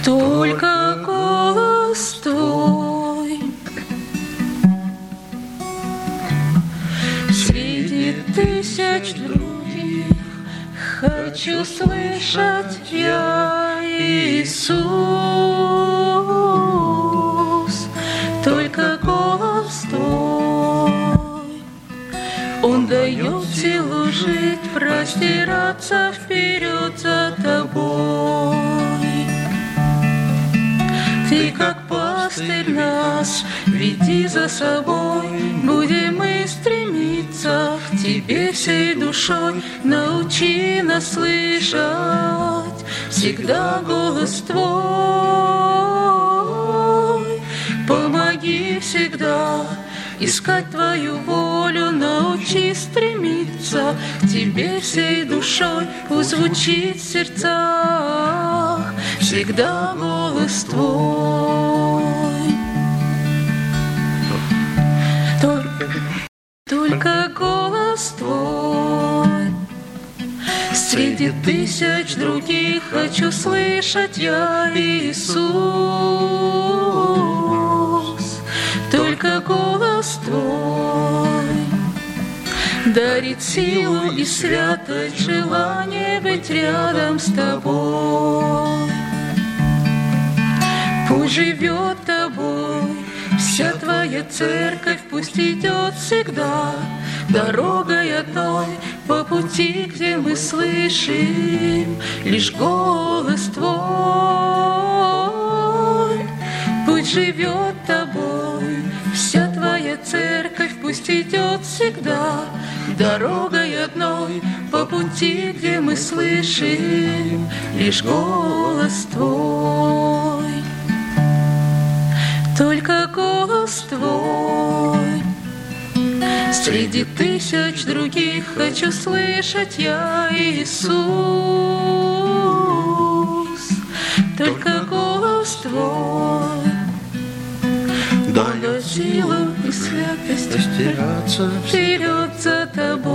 только голос Твой. Среди тысяч других хочу слышать я, Иисус, только голос Твой. Он дает силу жить, простираться вперед за Тобой. Ты, как пастырь, нас веди за собой, будем мы стремиться к Тебе всей душой. Научи нас слышать всегда голос Твой. Помоги всегда искать Твою волю, научи стремиться к Тебе всей душой. Пусть звучит в сердцах всегда голос Твой. Только голос Твой. Среди тысяч других хочу слышать я, Иисус, только голос Твой дарит силу и святость, желание быть рядом с Тобой. Пусть живет Тобой вся Твоя церковь, пусть идет всегда дорогой одной по пути, где мы слышим лишь голос Твой. Пусть живет Тобой вся Твоя церковь, пусть идет всегда дорогой одной по пути, где мы слышим лишь голос Твой. Только голос Твой. Среди тысяч других хочу слышать я, Иисус, только голос Твой. Дает силу и святость простираться вперед за Тобой.